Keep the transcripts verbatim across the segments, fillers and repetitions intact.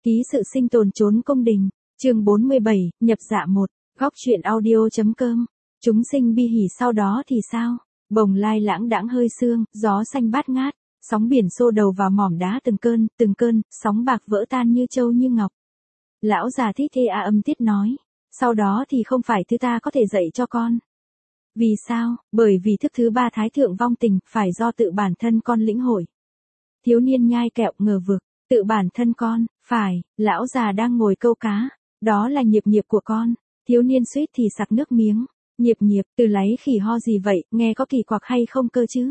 Ký sự sinh tồn trốn cung đình, chương bốn mươi bảy, nhập dạ một, góc truyện audio.com. Chúng sinh bi hỉ sau đó thì sao? Bồng lai lãng đãng hơi sương, gió xanh bát ngát, sóng biển xô đầu vào mỏm đá từng cơn, từng cơn, sóng bạc vỡ tan như châu như ngọc. Lão già thích thê a âm tiết nói, sau đó thì không phải thứ ta có thể dạy cho con. Vì sao? Bởi vì thức thứ ba thái thượng vong tình, phải do tự bản thân con lĩnh hội. Thiếu niên nhai kẹo ngờ vực, tự bản thân con, phải, lão già đang ngồi câu cá, đó là nghiệp nghiệp của con. Thiếu niên suýt thì sặc nước miếng, nghiệp nghiệp, từ láy khỉ ho gì vậy, nghe có kỳ quặc hay không cơ chứ?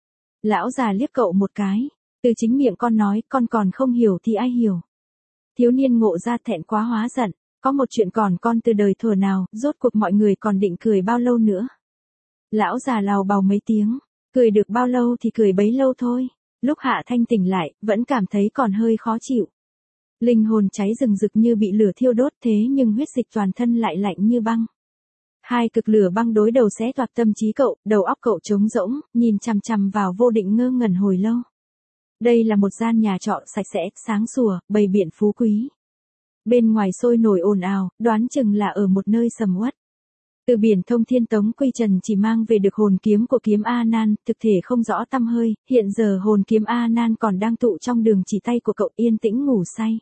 Lão già liếc cậu một cái, từ chính miệng con nói, con còn không hiểu thì ai hiểu. Thiếu niên ngộ ra thẹn quá hóa giận, có một chuyện còn con từ đời thuở nào, rốt cuộc mọi người còn định cười bao lâu nữa. Lão già lào bào mấy tiếng, cười được bao lâu thì cười bấy lâu thôi. Lúc Hạ Thanh tỉnh lại, vẫn cảm thấy còn hơi khó chịu. Linh hồn cháy rừng rực như bị lửa thiêu đốt thế nhưng huyết dịch toàn thân lại lạnh như băng. Hai cực lửa băng đối đầu xé toạc tâm trí cậu, đầu óc cậu trống rỗng, nhìn chằm chằm vào vô định ngơ ngẩn hồi lâu. Đây là một gian nhà trọ sạch sẽ, sáng sủa, bày biện phú quý. Bên ngoài sôi nổi ồn ào, đoán chừng là ở một nơi sầm uất. Từ biển thông thiên Tống Quy Trần chỉ mang về được hồn kiếm của kiếm A Nan, thực thể không rõ tăm hơi, hiện giờ hồn kiếm A Nan còn đang tụ trong đường chỉ tay của cậu yên tĩnh ngủ say.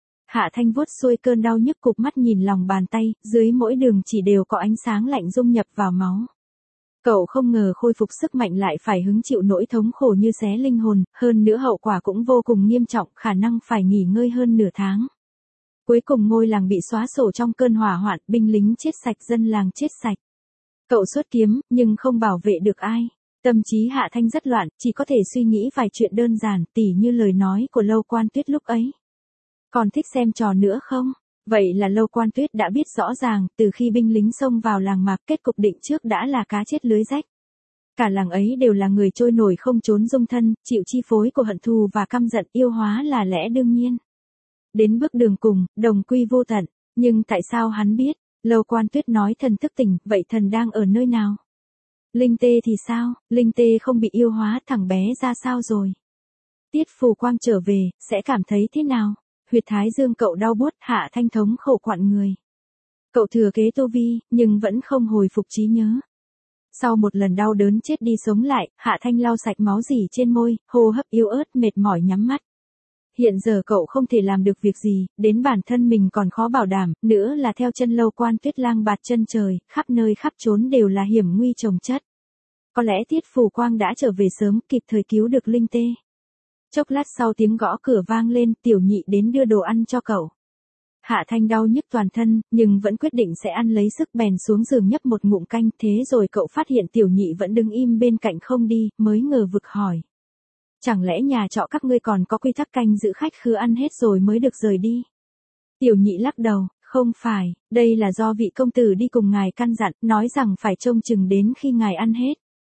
Hạ Thanh vuốt xuôi cơn đau nhức cụp mắt nhìn lòng bàn tay, dưới mỗi đường chỉ đều có ánh sáng lạnh dung nhập vào máu. Cậu không ngờ khôi phục sức mạnh lại phải hứng chịu nỗi thống khổ như xé linh hồn, hơn nữa hậu quả cũng vô cùng nghiêm trọng, khả năng phải nghỉ ngơi hơn nửa tháng. Cuối cùng ngôi làng bị xóa sổ trong cơn hỏa hoạn, binh lính chết sạch, dân làng chết sạch. Cậu xuất kiếm, nhưng không bảo vệ được ai. Tâm trí Hạ Thanh rất loạn, chỉ có thể suy nghĩ vài chuyện đơn giản, tỉ như lời nói của Lâu Quan Tuyết lúc ấy. Còn thích xem trò nữa không? Vậy là Lâu Quan Tuyết đã biết rõ ràng, từ khi binh lính xông vào làng mạc, kết cục định trước đã là cá chết lưới rách. Cả làng ấy đều là người trôi nổi không trốn dung thân, chịu chi phối của hận thù và căm giận, yêu hóa là lẽ đương nhiên. Đến bước đường cùng, đồng quy vô tận, nhưng tại sao hắn biết? Lâu Quan Tuyết nói thần thức tỉnh, vậy thần đang ở nơi nào? Linh Tê thì sao? Linh Tê không bị yêu hóa, thằng bé ra sao rồi? Tiết Phù Quang trở về, sẽ cảm thấy thế nào? Huyệt thái dương cậu đau buốt, Hạ Thanh thống khổ quặn người. Cậu thừa kế Tô Vi, nhưng vẫn không hồi phục trí nhớ. Sau một lần đau đớn chết đi sống lại, Hạ Thanh lau sạch máu dỉ trên môi, hô hấp yếu ớt mệt mỏi nhắm mắt. Hiện giờ cậu không thể làm được việc gì, đến bản thân mình còn khó bảo đảm, nữa là theo chân Lâu Quan Tuyết lang bạt chân trời, khắp nơi khắp chốn đều là hiểm nguy chồng chất. Có lẽ Tiết Phù Quang đã trở về sớm, kịp thời cứu được Linh Tê. Chốc lát sau tiếng gõ cửa vang lên, Tiểu Nhị đến đưa đồ ăn cho cậu. Hạ Thanh đau nhức toàn thân, nhưng vẫn quyết định sẽ ăn lấy sức bèn xuống giường nhấp một ngụm canh, thế rồi cậu phát hiện Tiểu Nhị vẫn đứng im bên cạnh không đi, mới ngờ vực hỏi. Chẳng lẽ nhà trọ các ngươi còn có quy tắc canh giữ khách khứa ăn hết rồi mới được rời đi? Tiểu Nhị lắc đầu, không phải, đây là do vị công tử đi cùng ngài căn dặn, nói rằng phải trông chừng đến khi ngài ăn hết.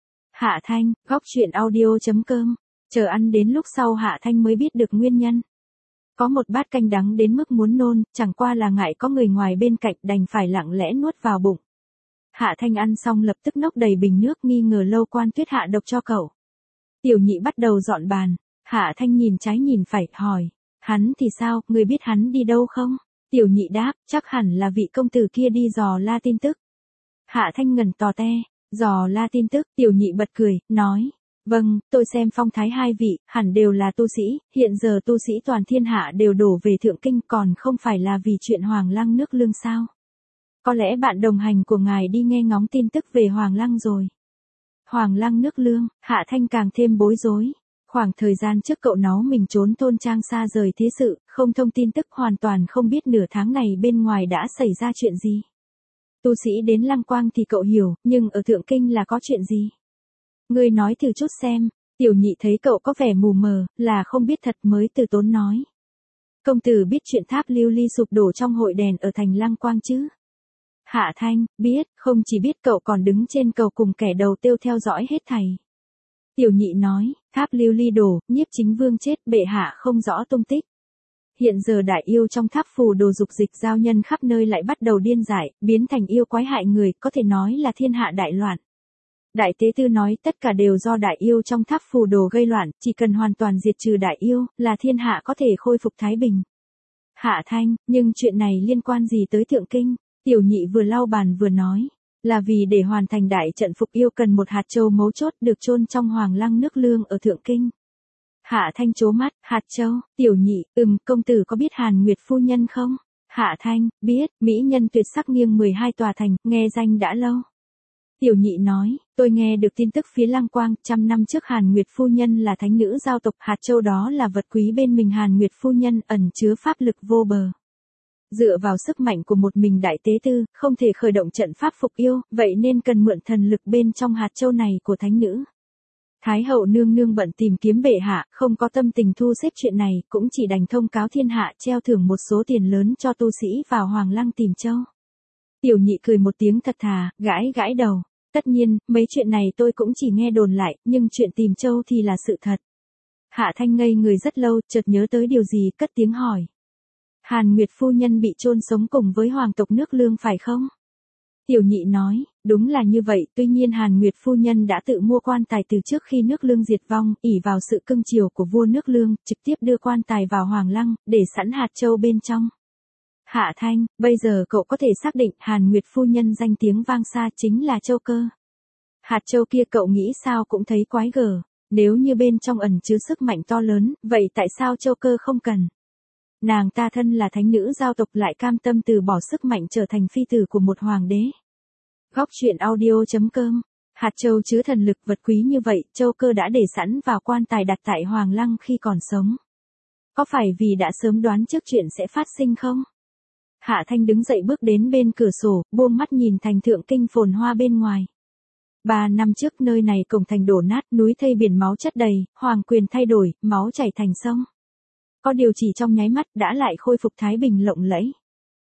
Hạ Thanh, góc truyện audio.com, chờ ăn đến lúc sau Hạ Thanh mới biết được nguyên nhân. Có một bát canh đắng đến mức muốn nôn, chẳng qua là ngại có người ngoài bên cạnh đành phải lặng lẽ nuốt vào bụng. Hạ Thanh ăn xong lập tức nốc đầy bình nước nghi ngờ Lâu Quan Tuyết hạ độc cho cậu. Tiểu Nhị bắt đầu dọn bàn, Hạ Thanh nhìn trái nhìn phải, hỏi, hắn thì sao, người biết hắn đi đâu không? Tiểu Nhị đáp, chắc hẳn là vị công tử kia đi dò la tin tức. Hạ Thanh ngẩn tò te, dò la tin tức, Tiểu Nhị bật cười, nói, vâng, tôi xem phong thái hai vị, hẳn đều là tu sĩ, hiện giờ tu sĩ toàn thiên hạ đều đổ về Thượng Kinh, còn không phải là vì chuyện Hoàng Lăng nước lương sao? Có lẽ bạn đồng hành của ngài đi nghe ngóng tin tức về Hoàng Lăng rồi. Hoàng Lăng nước lương, Hạ Thanh càng thêm bối rối. Khoảng thời gian trước cậu nó mình trốn thôn trang xa rời thế sự, không thông tin tức, hoàn toàn không biết nửa tháng này bên ngoài đã xảy ra chuyện gì. Tu sĩ đến Lăng Quang thì cậu hiểu, nhưng ở Thượng Kinh là có chuyện gì? Ngươi nói thử chút xem. Tiểu Nhị thấy cậu có vẻ mù mờ, là không biết thật mới từ tốn nói. Công tử biết chuyện tháp lưu ly sụp đổ trong hội đèn ở thành Lăng Quang chứ? Hạ Thanh, biết, không chỉ biết cậu còn đứng trên cầu cùng kẻ đầu tiêu theo dõi hết thảy. Tiểu Nhị nói, tháp lưu ly đổ, Nhiếp Chính Vương chết, bệ hạ không rõ tung tích. Hiện giờ đại yêu trong tháp phù đồ dục dịch giao nhân khắp nơi lại bắt đầu điên dại, biến thành yêu quái hại người, có thể nói là thiên hạ đại loạn. Đại tế tư nói tất cả đều do đại yêu trong tháp phù đồ gây loạn, chỉ cần hoàn toàn diệt trừ đại yêu, là thiên hạ có thể khôi phục thái bình. Hạ Thanh, nhưng chuyện này liên quan gì tới Thượng Kinh? Tiểu Nhị vừa lau bàn vừa nói. Là vì để hoàn thành đại trận phục yêu cần một hạt châu mấu chốt được chôn trong hoàng lăng nước lương ở Thượng Kinh. Hạ Thanh trố mắt, hạt châu, Tiểu Nhị, ừm, công tử có biết Hàn Nguyệt phu nhân không? Hạ Thanh, biết, mỹ nhân tuyệt sắc nghiêng mười hai tòa thành, nghe danh đã lâu. Tiểu Nhị nói, tôi nghe được tin tức phía Lăng Quang, trăm năm trước Hàn Nguyệt phu nhân là thánh nữ giao tộc, hạt châu đó là vật quý bên mình Hàn Nguyệt phu nhân, ẩn chứa pháp lực vô bờ. Dựa vào sức mạnh của một mình đại tế tư, không thể khởi động trận pháp phục yêu, vậy nên cần mượn thần lực bên trong hạt châu này của thánh nữ. Thái hậu nương nương bận tìm kiếm bệ hạ, không có tâm tình thu xếp chuyện này, cũng chỉ đành thông cáo thiên hạ treo thưởng một số tiền lớn cho tu sĩ vào hoàng lăng tìm châu. Tiểu Nhị cười một tiếng thật thà, gãi gãi đầu. Tất nhiên, mấy chuyện này tôi cũng chỉ nghe đồn lại, nhưng chuyện tìm châu thì là sự thật. Hạ Thanh ngây người rất lâu, chợt nhớ tới điều gì, cất tiếng hỏi. Hàn Nguyệt phu nhân bị chôn sống cùng với hoàng tộc nước lương phải không? Tiểu Nhị nói, đúng là như vậy, tuy nhiên Hàn Nguyệt phu nhân đã tự mua quan tài từ trước khi nước lương diệt vong, ỷ vào sự cưng chiều của vua nước lương, trực tiếp đưa quan tài vào hoàng lăng, để sẵn hạt châu bên trong. Hạ Thanh, bây giờ cậu có thể xác định Hàn Nguyệt phu nhân danh tiếng vang xa chính là châu cơ. Hạt châu kia cậu nghĩ sao cũng thấy quái gở, nếu như bên trong ẩn chứa sức mạnh to lớn, vậy tại sao châu cơ không cần? Nàng ta thân là thánh nữ giao tộc lại cam tâm từ bỏ sức mạnh trở thành phi tử của một hoàng đế. Góc truyện audio chấm com. Hạt châu chứa thần lực vật quý như vậy, châu cơ đã để sẵn vào quan tài đặt tại hoàng lăng khi còn sống. Có phải vì đã sớm đoán trước chuyện sẽ phát sinh không? Hạ Thanh đứng dậy bước đến bên cửa sổ, buông mắt nhìn thành Thượng Kinh phồn hoa bên ngoài. Ba năm trước nơi này cổng thành đổ nát, núi thây biển máu chất đầy, hoàng quyền thay đổi, máu chảy thành sông. Có điều chỉ trong nháy mắt đã lại khôi phục thái bình lộng lẫy.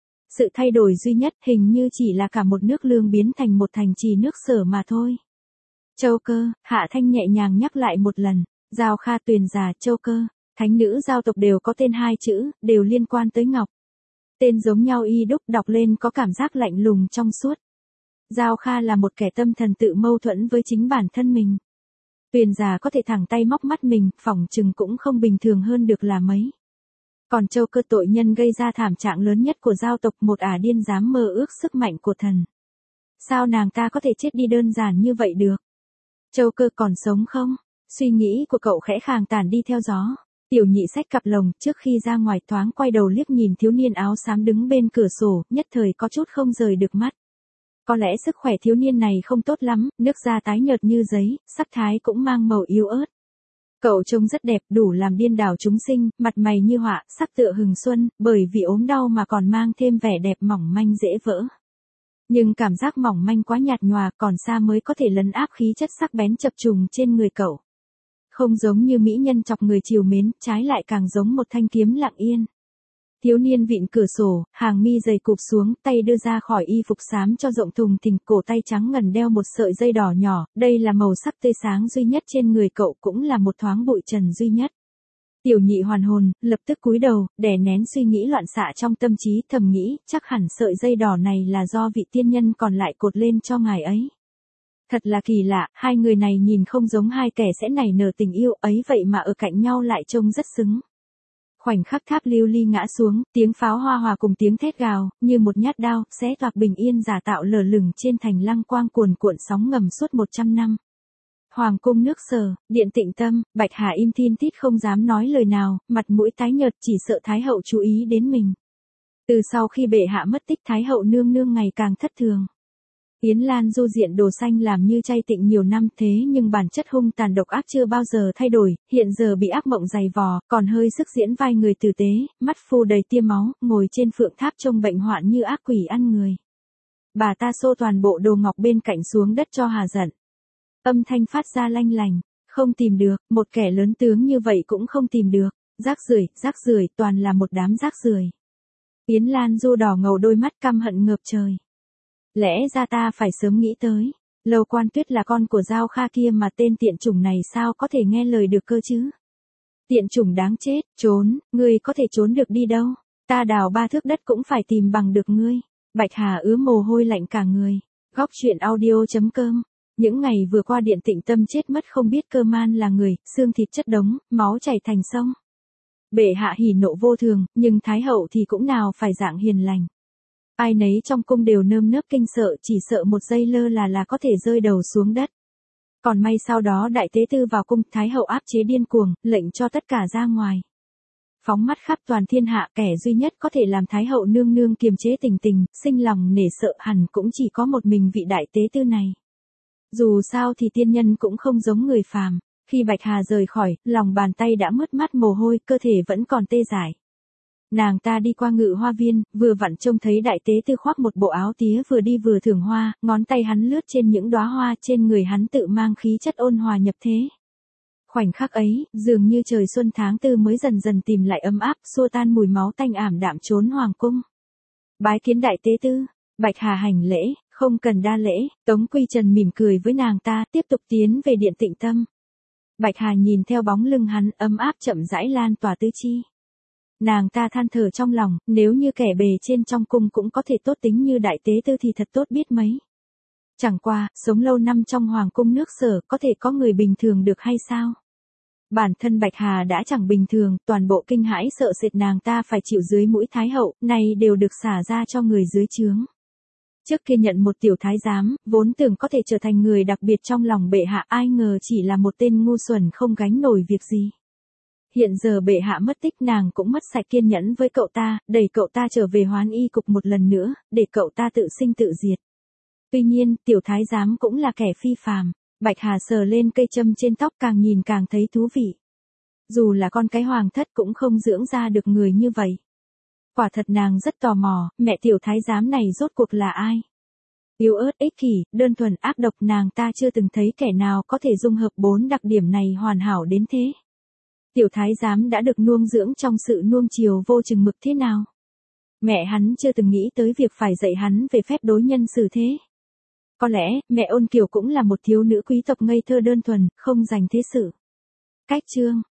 Sự thay đổi duy nhất hình như chỉ là cả một nước lương biến thành một thành trì nước Sở mà thôi. Châu cơ, Hạ Thanh nhẹ nhàng nhắc lại một lần, Giao Kha Tuyền già, châu cơ, thánh nữ giao tộc đều có tên hai chữ, đều liên quan tới ngọc. Tên giống nhau y đúc, đọc lên có cảm giác lạnh lùng trong suốt. Giao Kha là một kẻ tâm thần tự mâu thuẫn với chính bản thân mình. Tuyền già có thể thẳng tay móc mắt mình, phỏng chừng cũng không bình thường hơn được là mấy. Còn châu cơ tội nhân gây ra thảm trạng lớn nhất của giao tộc, một ả điên dám mơ ước sức mạnh của thần. Sao nàng ta có thể chết đi đơn giản như vậy được? Châu cơ còn sống không? Suy nghĩ của cậu khẽ khàng tản đi theo gió. Tiểu Nhị xách cặp lồng, trước khi ra ngoài thoáng quay đầu liếc nhìn thiếu niên áo xám đứng bên cửa sổ, nhất thời có chút không rời được mắt. Có lẽ sức khỏe thiếu niên này không tốt lắm, nước da tái nhợt như giấy, sắc thái cũng mang màu yếu ớt. Cậu trông rất đẹp, đủ làm điên đảo chúng sinh, mặt mày như họa, sắc tựa hừng xuân, bởi vì ốm đau mà còn mang thêm vẻ đẹp mỏng manh dễ vỡ. Nhưng cảm giác mỏng manh quá nhạt nhòa, còn xa mới có thể lấn áp khí chất sắc bén chập trùng trên người cậu. Không giống như mỹ nhân chọc người trìu mến, trái lại càng giống một thanh kiếm lặng yên. Thiếu niên vịn cửa sổ, hàng mi dày cụp xuống, tay đưa ra khỏi y phục xám cho rộng thùng thình, cổ tay trắng ngần đeo một sợi dây đỏ nhỏ, đây là màu sắc tươi sáng duy nhất trên người cậu, cũng là một thoáng bụi trần duy nhất. Tiểu Nhị hoàn hồn, lập tức cúi đầu, đè nén suy nghĩ loạn xạ trong tâm trí, thầm nghĩ, chắc hẳn sợi dây đỏ này là do vị tiên nhân còn lại cột lên cho ngài ấy. Thật là kỳ lạ, hai người này nhìn không giống hai kẻ sẽ nảy nở tình yêu ấy vậy mà ở cạnh nhau lại trông rất xứng. Khoảnh khắc tháp lưu ly ngã xuống, tiếng pháo hoa hòa cùng tiếng thét gào, như một nhát đao, xé toạc bình yên giả tạo lờ lửng trên thành Lăng Quang cuồn cuộn sóng ngầm suốt một trăm năm. Hoàng cung nước Sở, điện Tịnh Tâm, Bạch Hà im thin tít không dám nói lời nào, mặt mũi tái nhợt chỉ sợ Thái hậu chú ý đến mình. Từ sau khi bệ hạ mất tích, Thái hậu nương nương ngày càng thất thường. Yến Lan Du diện đồ xanh làm như chay tịnh nhiều năm, thế nhưng bản chất hung tàn độc ác chưa bao giờ thay đổi, hiện giờ bị ác mộng dày vò, còn hơi sức diễn vai người tử tế, mắt phù đầy tia máu, ngồi trên phượng tháp trông bệnh hoạn như ác quỷ ăn người. Bà ta xô toàn bộ đồ ngọc bên cạnh xuống đất cho hà giận. Âm thanh phát ra lanh lành, không tìm được, một kẻ lớn tướng như vậy cũng không tìm được, rác rưởi, rác rưởi, toàn là một đám rác rưởi. Yến Lan Du đỏ ngầu đôi mắt căm hận ngập trời. Lẽ ra ta phải sớm nghĩ tới, Lâu Quan Tuyết là con của Giao Kha kia mà tên tiện chủng này sao có thể nghe lời được cơ chứ? Tiện chủng đáng chết, trốn, ngươi có thể trốn được đi đâu, ta đào ba thước đất cũng phải tìm bằng được ngươi. Bạch Hà ứa mồ hôi lạnh cả người. Góc truyện audio chấm com. Những ngày vừa qua Điện Tịnh Tâm chết mất không biết cơ man là người, xương thịt chất đống, máu chảy thành sông. Bệ hạ hỉ nộ vô thường, nhưng Thái hậu thì cũng nào phải dạng hiền lành. Ai nấy trong cung đều nơm nớp kinh sợ, chỉ sợ một giây lơ là là có thể rơi đầu xuống đất. Còn may sau đó đại tế tư vào cung, Thái hậu áp chế điên cuồng, lệnh cho tất cả ra ngoài. Phóng mắt khắp toàn thiên hạ, kẻ duy nhất có thể làm Thái hậu nương nương kiềm chế tình tình, sinh lòng nể sợ hẳn cũng chỉ có một mình vị đại tế tư này. Dù sao thì tiên nhân cũng không giống người phàm. Khi Bạch Hà rời khỏi, lòng bàn tay đã mướt mắt mồ hôi, cơ thể vẫn còn tê dại. Nàng ta đi qua ngự hoa viên, vừa vặn trông thấy đại tế tư khoác một bộ áo tía vừa đi vừa thưởng hoa, ngón tay hắn lướt trên những đóa hoa, trên người hắn tự mang khí chất ôn hòa nhập thế. Khoảnh khắc ấy, dường như trời xuân tháng tư mới dần dần tìm lại ấm áp, xua tan mùi máu tanh ảm đạm trốn hoàng cung. Bái kiến đại tế tư, Bạch Hà hành lễ, không cần đa lễ, Tống Quy Trần mỉm cười với nàng ta, tiếp tục tiến về điện Tịnh Tâm. Bạch Hà nhìn theo bóng lưng hắn, ấm áp chậm rãi lan tỏa tứ chi. Nàng ta than thở trong lòng, nếu như kẻ bề trên trong cung cũng có thể tốt tính như đại tế tư thì thật tốt biết mấy. Chẳng qua, sống lâu năm trong hoàng cung nước Sở, có thể có người bình thường được hay sao? Bản thân Bạch Hà đã chẳng bình thường, toàn bộ kinh hãi sợ sệt nàng ta phải chịu dưới mũi Thái hậu, này đều được xả ra cho người dưới trướng. Trước kia nhận một tiểu thái giám, vốn tưởng có thể trở thành người đặc biệt trong lòng bệ hạ, ai ngờ chỉ là một tên ngu xuẩn không gánh nổi việc gì. Hiện giờ bệ hạ mất tích, nàng cũng mất sạch kiên nhẫn với cậu ta, đẩy cậu ta trở về Hoán Y cục một lần nữa, để cậu ta tự sinh tự diệt. Tuy nhiên, tiểu thái giám cũng là kẻ phi phàm. Bạch Hà sờ lên cây châm trên tóc, càng nhìn càng thấy thú vị. Dù là con cái hoàng thất cũng không dưỡng ra được người như vậy. Quả thật nàng rất tò mò, mẹ tiểu thái giám này rốt cuộc là ai? Yếu ớt, ích kỷ, đơn thuần, ác độc, nàng ta chưa từng thấy kẻ nào có thể dung hợp bốn đặc điểm này hoàn hảo đến thế. Tiểu thái giám đã được nuông dưỡng trong sự nuông chiều vô chừng mực thế nào? Mẹ hắn chưa từng nghĩ tới việc phải dạy hắn về phép đối nhân xử thế. Có lẽ, mẹ Ôn Kiều cũng là một thiếu nữ quý tộc ngây thơ đơn thuần, không dành thế sự. Cách chương